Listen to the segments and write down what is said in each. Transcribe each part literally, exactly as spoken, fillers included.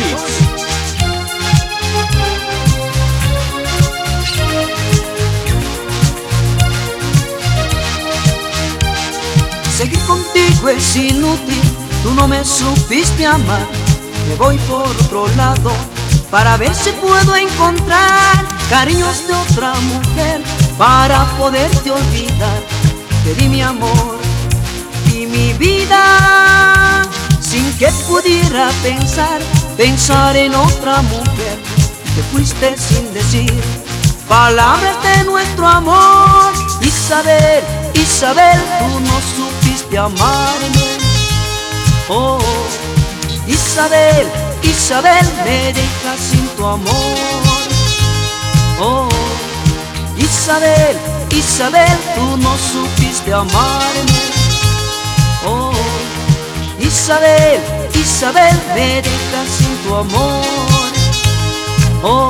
Remix. Seguir contigo es inútil, tú no me supiste amar. Me voy por otro lado para ver si puedo encontrar cariños de otra mujer para poderte olvidar. Te di mi amor y mi vida sin que pudiera pensar, pensar en otra mujer. Te fuiste sin decir palabras de nuestro amor. Isabel, Isabel, tú no supiste amarme. Oh, Isabel, Isabel, me dejas sin tu amor. Oh, Isabel, Isabel, tú no supiste amarme. Oh, Isabel, Isabel, me dejas sin tu amor. Oh,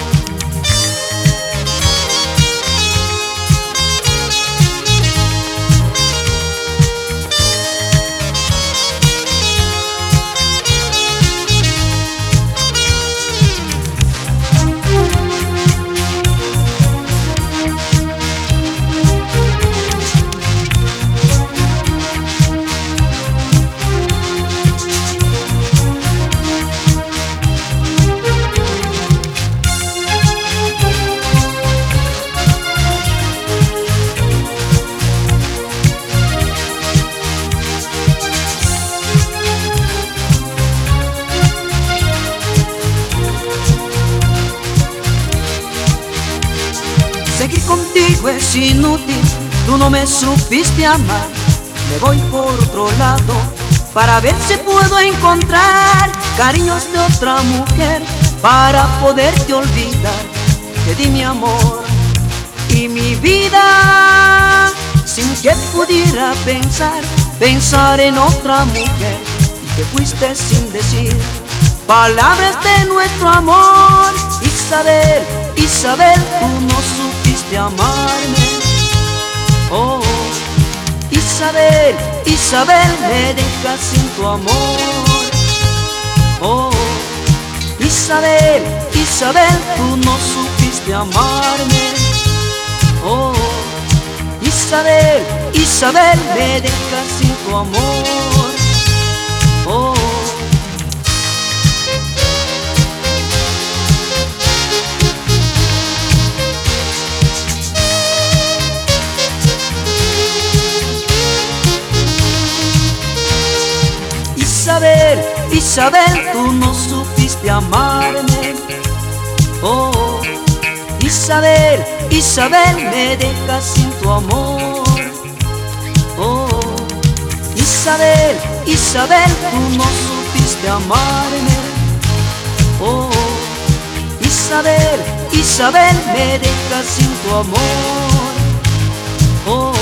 seguir contigo es inútil, tú no me supiste amar. Me voy por otro lado para ver si puedo encontrar cariños de otra mujer para poderte olvidar. Te di mi amor y mi vida sin que pudiera pensar, pensar en otra mujer. Y te fuiste sin decir palabras de nuestro amor. Isabel, Isabel, tú no supiste amarme. Oh, Isabel, Isabel, me dejas sin tu amor. Oh, Isabel, Isabel, tú no supiste amarme. Oh, Isabel, Isabel, me dejas sin tu amor. Oh, Isabel, Isabel, tú no supiste amarme. Oh, Isabel, Isabel, me dejas sin tu amor. Oh, Isabel, Isabel, tú no supiste amarme. Oh, Isabel, Isabel, me dejas sin tu amor. Oh,